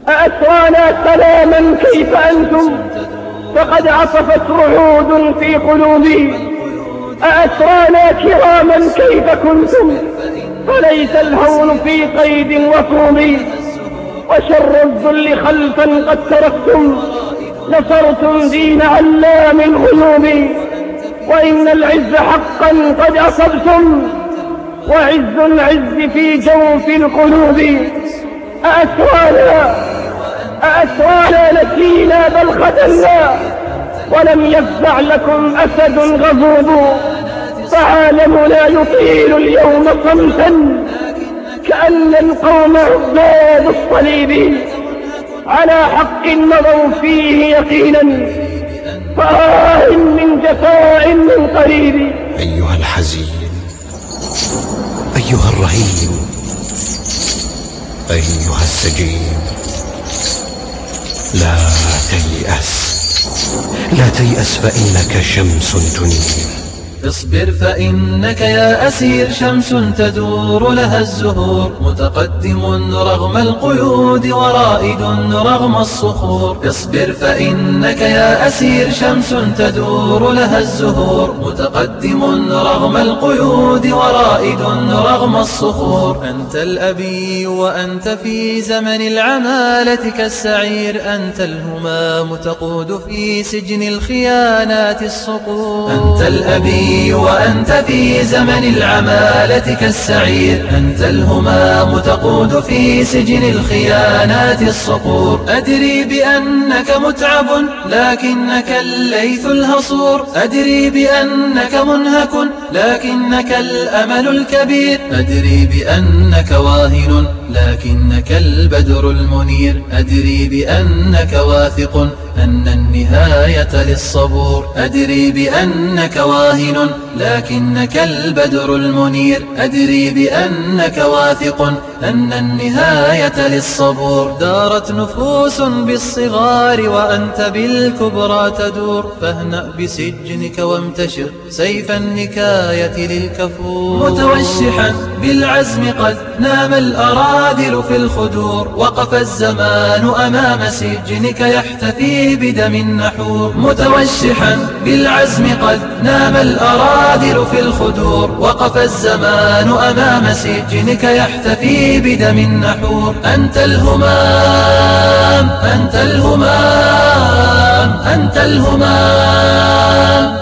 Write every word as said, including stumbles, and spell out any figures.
أأسرانا سلاما كيف أنتم فقد عصفت رعود في قلوبي. أأسرانا كراما كيف كنتم فليس الهون في قيد وكوب. وشر الذل خلفا قد تركتم نصرتم دين علام الغيوب. وإن العز حقا قد أصبتم وعز العز في جوف القلوب. أأسرانا أأسرانا نسينا بل خذلنا ولم يفزع لكم أسد غضوب. فعالمنا يطيل اليوم صمتا كأن القوم عباد الصليب. على حق مضوا فيه يقينا فآه من جفاء من قريب. أيها الحزين، أيها الرهين، أيها السجين، لا تيأس، لا تيأس فإنك شمس تنير. اصبر فإنك يا أسير شمس تدور لها الزهور. متقدم رغم القيود ورائد رغم الصخور. اصبر فإنك يا أسير شمس تدور لها الزهور. متقدم رغم القيود ورائد رغم الصخور. أنت الأبي وأنت في زمن العمالة كالسعير. أنت الهمام تقود في سجن الخيانات الصقور. أنت الأبي وأنت في زمن العمالة كالسعير. أنت الهمام تقود في سجن الخيانات الصقور. أدري بأنك متعب لكنك الليث الهصور. أدري بأنك منهك لكنك الأمل الكبير. أدري بأنك واهن لكنك البدر المنير. أدري بأنك واثق أن النهاية للصبور. أدري بأنك واهن لكنك البدر المنير. أدري بأنك واثق أن النهاية للصبور. دارت نفوس بالصغار وأنت بالكبرى تدور. فاهنأ بسجنك وامتشر سيف النكاية للكفور. متوشحا بالعزم قد نام الأراذل في الخدور. وقف الزمان أمام سجنك يحتفي بدم النحور. متوشحا بالعزم قد نام الأراذل في الخدور. وقف الزمان أمام سجنك يحتفي بدم النحور. أنت الهمام، أنت الهمام، أنت الهمام.